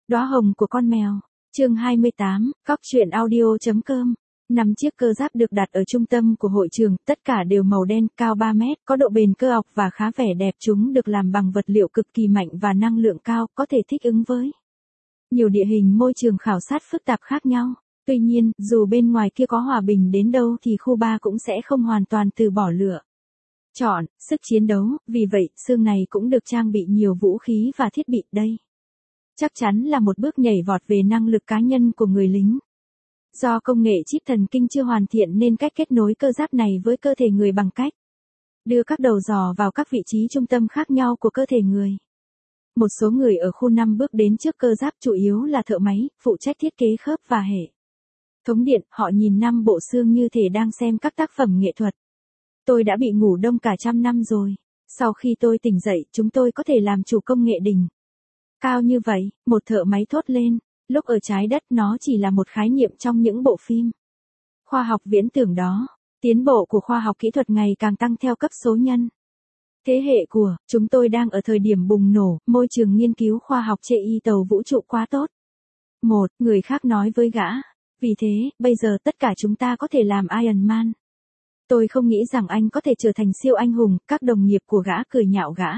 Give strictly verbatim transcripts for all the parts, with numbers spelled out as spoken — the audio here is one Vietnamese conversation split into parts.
Đóa hồng của con mèo. Chương hai mươi tám, cóc truyện audio chấm com. Năm chiếc cơ giáp được đặt ở trung tâm của hội trường, tất cả đều màu đen, cao ba mét, có độ bền cơ học và khá vẻ đẹp. Chúng được làm bằng vật liệu cực kỳ mạnh và năng lượng cao, có thể thích ứng với nhiều địa hình môi trường khảo sát phức tạp khác nhau. Tuy nhiên, dù bên ngoài kia có hòa bình đến đâu thì khu ba cũng sẽ không hoàn toàn từ bỏ lựa chọn sức chiến đấu, vì vậy, xương này cũng được trang bị nhiều vũ khí và thiết bị. Đây chắc chắn là một bước nhảy vọt về năng lực cá nhân của người lính. Do công nghệ chip thần kinh chưa hoàn thiện nên cách kết nối cơ giáp này với cơ thể người bằng cách đưa các đầu giò vào các vị trí trung tâm khác nhau của cơ thể người. Một số người ở khu năm bước đến trước cơ giáp, chủ yếu là thợ máy, phụ trách thiết kế khớp và hệ thống điện. Họ nhìn năm bộ xương như thể đang xem các tác phẩm nghệ thuật. Tôi đã bị ngủ đông cả trăm năm rồi. Sau khi tôi tỉnh dậy, chúng tôi có thể làm chủ công nghệ đỉnh cao như vậy, một thợ máy thốt lên. Lúc ở trái đất nó chỉ là một khái niệm trong những bộ phim khoa học viễn tưởng đó. Tiến bộ của khoa học kỹ thuật ngày càng tăng theo cấp số nhân. Thế hệ của chúng tôi đang ở thời điểm bùng nổ, môi trường nghiên cứu khoa học chê y tàu vũ trụ quá tốt. Một người khác nói với gã. Vì thế, bây giờ tất cả chúng ta có thể làm Iron Man. Tôi không nghĩ rằng anh có thể trở thành siêu anh hùng, các đồng nghiệp của gã cười nhạo gã.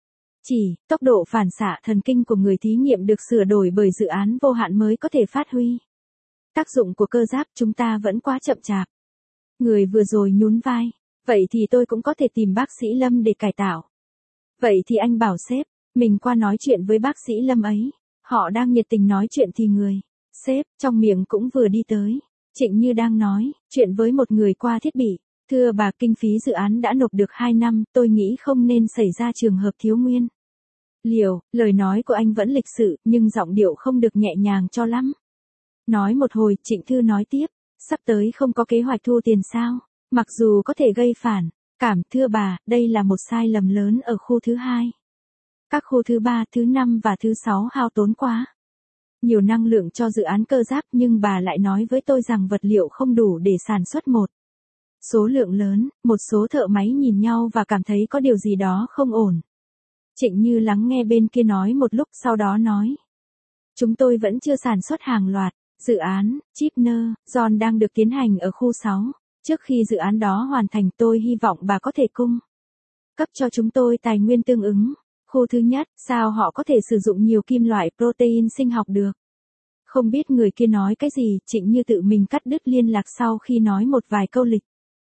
Chỉ, tốc độ phản xạ thần kinh của người thí nghiệm được sửa đổi bởi dự án vô hạn mới có thể phát huy tác dụng của cơ giáp, chúng ta vẫn quá chậm chạp. Người vừa rồi nhún vai. Vậy thì tôi cũng có thể tìm bác sĩ Lâm để cải tạo. Vậy thì anh bảo sếp, mình qua nói chuyện với bác sĩ Lâm ấy. Họ đang nhiệt tình nói chuyện thì người sếp trong miệng cũng vừa đi tới. Trịnh Như đang nói chuyện với một người qua thiết bị. Thưa bà, kinh phí dự án đã nộp được hai năm, tôi nghĩ không nên xảy ra trường hợp thiếu nguyên liệu. Lời nói của anh vẫn lịch sự, nhưng giọng điệu không được nhẹ nhàng cho lắm. Nói một hồi, Trịnh Thư nói tiếp, sắp tới không có kế hoạch thu tiền sao? Mặc dù có thể gây phản cảm, thưa bà, đây là một sai lầm lớn ở khu thứ hai. Các khu thứ ba, thứ năm và thứ sáu hao tốn quá nhiều năng lượng cho dự án cơ giáp, nhưng bà lại nói với tôi rằng vật liệu không đủ để sản xuất một số lượng lớn. Một số thợ máy nhìn nhau và cảm thấy có điều gì đó không ổn. Trịnh Như lắng nghe bên kia nói một lúc, sau đó nói. Chúng tôi vẫn chưa sản xuất hàng loạt. Dự án Chipner John đang được tiến hành ở khu sáu. Trước khi dự án đó hoàn thành, tôi hy vọng bà có thể cung cấp cho chúng tôi tài nguyên tương ứng. Khu thứ nhất, sao họ có thể sử dụng nhiều kim loại protein sinh học được? Không biết người kia nói cái gì, Trịnh Như tự mình cắt đứt liên lạc sau khi nói một vài câu lịch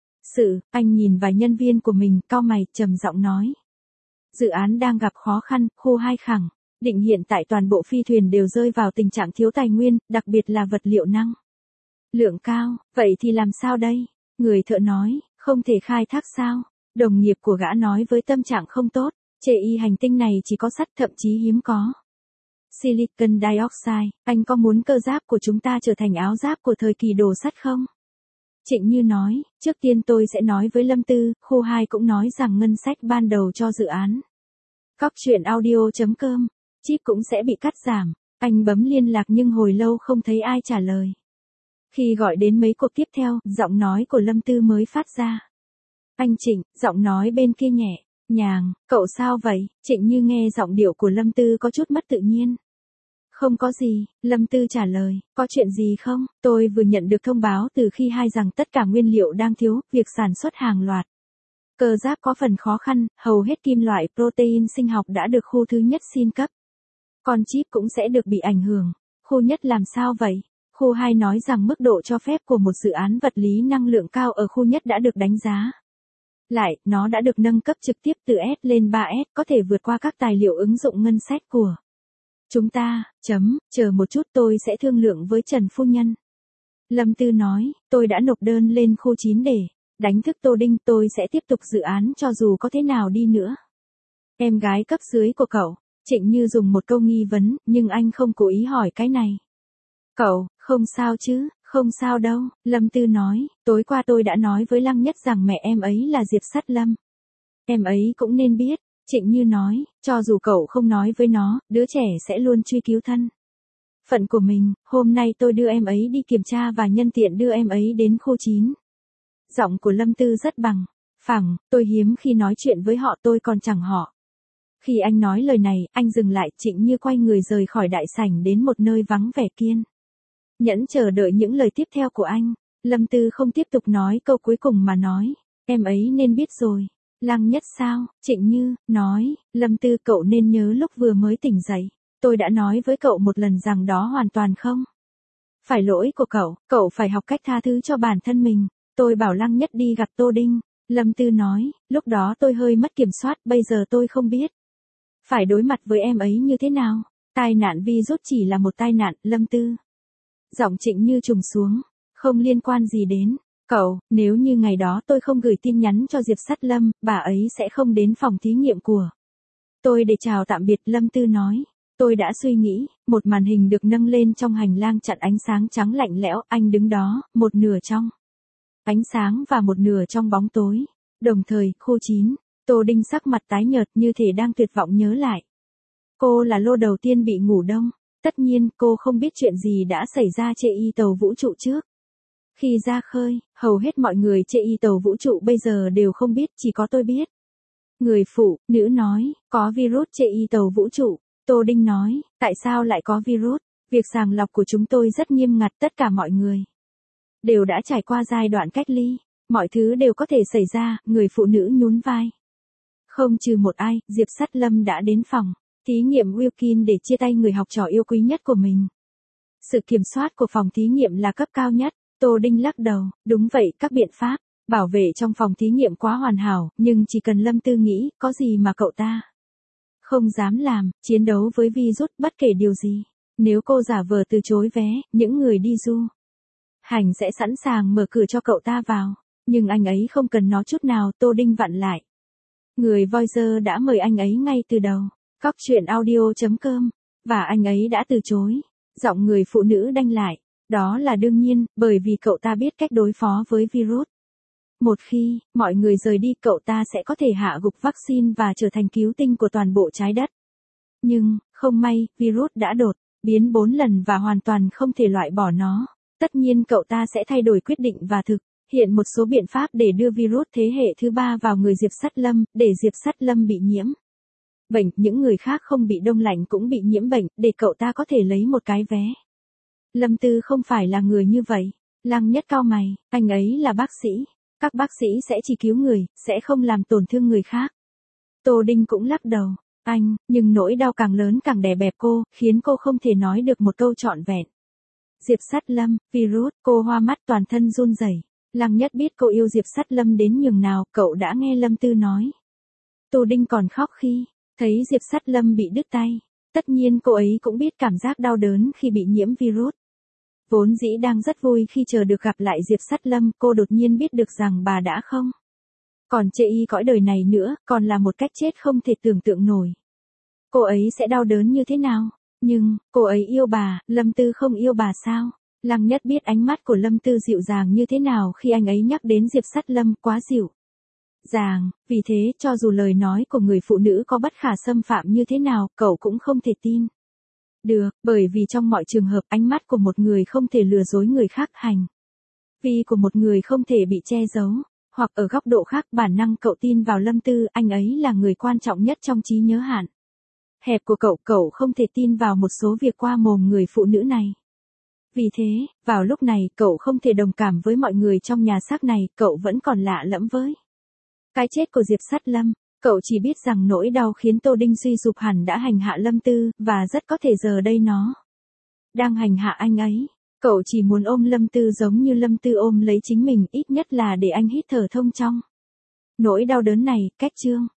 sự. Anh nhìn vài nhân viên của mình, cau mày, trầm giọng nói. Dự án đang gặp khó khăn, khu hai khẳng định hiện tại toàn bộ phi thuyền đều rơi vào tình trạng thiếu tài nguyên, đặc biệt là vật liệu năng lượng cao. Vậy thì làm sao đây? Người thợ nói, không thể khai thác sao? Đồng nghiệp của gã nói với tâm trạng không tốt, chê y hành tinh này chỉ có sắt, thậm chí hiếm có silicon dioxide. Anh có muốn cơ giáp của chúng ta trở thành áo giáp của thời kỳ đồ sắt không? Trịnh Như nói, trước tiên tôi sẽ nói với Lâm Tư. Khu hai cũng nói rằng ngân sách ban đầu cho dự án cóc truyện audio chấm com chip cũng sẽ bị cắt giảm. Anh bấm liên lạc nhưng hồi lâu không thấy ai trả lời. Khi gọi đến mấy cuộc tiếp theo, giọng nói của Lâm Tư mới phát ra. Anh Trịnh, giọng nói bên kia nhẹ nhàng, cậu sao vậy? Trịnh Như nghe giọng điệu của Lâm Tư có chút mất tự nhiên. Không có gì, Lâm Tư trả lời, có chuyện gì không? Tôi vừa nhận được thông báo từ khi hai rằng tất cả nguyên liệu đang thiếu, việc sản xuất hàng loạt cơ giáp có phần khó khăn, hầu hết kim loại protein sinh học đã được khu thứ nhất xin cấp. Còn chip cũng sẽ được bị ảnh hưởng. Khu nhất làm sao vậy? Khu hai nói rằng mức độ cho phép của một dự án vật lý năng lượng cao ở khu nhất đã được đánh giá lại, nó đã được nâng cấp trực tiếp từ S lên ba S, có thể vượt qua các tài liệu ứng dụng ngân sách của chúng ta. Chấm, chờ một chút, tôi sẽ thương lượng với Trần phu nhân. Lâm Tư nói, tôi đã nộp đơn lên khu chín để đánh thức Tô Đinh, tôi sẽ tiếp tục dự án cho dù có thế nào đi nữa. Em gái cấp dưới của cậu. Trịnh Như dùng một câu nghi vấn, nhưng anh không cố ý hỏi cái này. Cậu, không sao chứ? Không sao đâu, Lâm Tư nói, tối qua tôi đã nói với Lăng Nhất rằng mẹ em ấy là Diệp Sắt Lâm. Em ấy cũng nên biết. Trịnh Như nói, cho dù cậu không nói với nó, đứa trẻ sẽ luôn truy cứu thân phận của mình. Hôm nay tôi đưa em ấy đi kiểm tra và nhân tiện đưa em ấy đến khu chín. Giọng của Lâm Tư rất bằng phẳng, tôi hiếm khi nói chuyện với họ, tôi còn chẳng họ Khi anh nói lời này, anh dừng lại, Trịnh Như quay người rời khỏi đại sảnh đến một nơi vắng vẻ kiên nhẫn chờ đợi những lời tiếp theo của anh. Lâm Tư không tiếp tục nói câu cuối cùng mà nói, em ấy nên biết rồi. Lăng Nhất sao? Trịnh Như nói, Lâm Tư cậu nên nhớ lúc vừa mới tỉnh dậy. Tôi đã nói với cậu một lần rằng đó hoàn toàn không phải lỗi của cậu, cậu phải học cách tha thứ cho bản thân mình. Tôi bảo Lăng Nhất đi gặp Tô Đinh. Lâm Tư nói, lúc đó tôi hơi mất kiểm soát, bây giờ tôi không biết phải đối mặt với em ấy như thế nào. Tai nạn virus chỉ là một tai nạn, Lâm Tư. Giọng Trịnh Như trùng xuống, không liên quan gì đến cậu, nếu như ngày đó tôi không gửi tin nhắn cho Diệp Sắt Lâm, bà ấy sẽ không đến phòng thí nghiệm của tôi để chào tạm biệt, Lâm Tư nói. Tôi đã suy nghĩ, một màn hình được nâng lên trong hành lang chặn ánh sáng trắng lạnh lẽo, anh đứng đó, một nửa trong ánh sáng và một nửa trong bóng tối. Đồng thời, khu chín, Tô Đinh sắc mặt tái nhợt như thể đang tuyệt vọng nhớ lại. Cô là lô đầu tiên bị ngủ đông. Tất nhiên, cô không biết chuyện gì đã xảy ra trên y tàu vũ trụ trước. Khi ra khơi, hầu hết mọi người trên y tàu vũ trụ bây giờ đều không biết, chỉ có tôi biết. Người phụ nữ nói, có virus trên y tàu vũ trụ. Tô Đinh nói, tại sao lại có virus? Việc sàng lọc của chúng tôi rất nghiêm ngặt, tất cả mọi người đều đã trải qua giai đoạn cách ly. Mọi thứ đều có thể xảy ra, người phụ nữ nhún vai. Không trừ một ai, Diệp Sắt Lâm đã đến phòng thí nghiệm Wilkin để chia tay người học trò yêu quý nhất của mình. Sự kiểm soát của phòng thí nghiệm là cấp cao nhất. Tô Đinh lắc đầu, đúng vậy, các biện pháp bảo vệ trong phòng thí nghiệm quá hoàn hảo, nhưng chỉ cần Lâm Tư nghĩ, có gì mà cậu ta không dám làm, chiến đấu với virus bất kể điều gì. Nếu cô giả vờ từ chối vé, những người đi du hành sẽ sẵn sàng mở cửa cho cậu ta vào. Nhưng anh ấy không cần nó chút nào, Tô Đinh vặn lại. Người Voyager đã mời anh ấy ngay từ đầu. Cóc truyện audio chấm com. Và anh ấy đã từ chối. Giọng người phụ nữ đanh lại. Đó là đương nhiên, bởi vì cậu ta biết cách đối phó với virus. Một khi, mọi người rời đi, cậu ta sẽ có thể hạ gục vaccine và trở thành cứu tinh của toàn bộ trái đất. Nhưng, không may, virus đã đột biến bốn lần và hoàn toàn không thể loại bỏ nó. Tất nhiên cậu ta sẽ thay đổi quyết định và thực hiện một số biện pháp để đưa virus thế hệ thứ ba vào người Diệp Sắt Lâm, để Diệp Sắt Lâm bị nhiễm bệnh, những người khác không bị đông lạnh cũng bị nhiễm bệnh, để cậu ta có thể lấy một cái vé. Lâm Tư không phải là người như vậy. Lăng Nhất cau mày, anh ấy là bác sĩ. Các bác sĩ sẽ chỉ cứu người, sẽ không làm tổn thương người khác. Tô Đinh cũng lắc đầu. Anh, nhưng nỗi đau càng lớn càng đè bẹp cô, khiến cô không thể nói được một câu trọn vẹn. Diệp Sắt Lâm, virus, cô hoa mắt toàn thân run rẩy. Lăng Nhất biết cô yêu Diệp Sắt Lâm đến nhường nào, cậu đã nghe Lâm Tư nói. Tô Đinh còn khóc khi thấy Diệp Sắt Lâm bị đứt tay. Tất nhiên cô ấy cũng biết cảm giác đau đớn khi bị nhiễm virus. Vốn dĩ đang rất vui khi chờ được gặp lại Diệp Sắt Lâm, cô đột nhiên biết được rằng bà đã không còn chê y cõi đời này nữa, còn là một cách chết không thể tưởng tượng nổi. Cô ấy sẽ đau đớn như thế nào? Nhưng, cô ấy yêu bà, Lâm Tư không yêu bà sao? Lăng Nhất biết ánh mắt của Lâm Tư dịu dàng như thế nào khi anh ấy nhắc đến Diệp Sắt Lâm, quá dịu dàng, vì thế, cho dù lời nói của người phụ nữ có bất khả xâm phạm như thế nào, cậu cũng không thể tin được, bởi vì trong mọi trường hợp ánh mắt của một người không thể lừa dối người khác, hành vi của một người không thể bị che giấu, hoặc ở góc độ khác bản năng cậu tin vào Lâm Tư, anh ấy là người quan trọng nhất trong trí nhớ hạn hẹp của cậu, cậu không thể tin vào một số việc qua mồm người phụ nữ này. Vì thế, vào lúc này cậu không thể đồng cảm với mọi người trong nhà xác này, cậu vẫn còn lạ lẫm với cái chết của Diệp Sắt Lâm. Cậu chỉ biết rằng nỗi đau khiến Tô Đinh suy sụp hẳn đã hành hạ Lâm Tư, và rất có thể giờ đây nó đang hành hạ anh ấy. Cậu chỉ muốn ôm Lâm Tư giống như Lâm Tư ôm lấy chính mình, ít nhất là để anh hít thở thông trong nỗi đau đớn này. Cách chương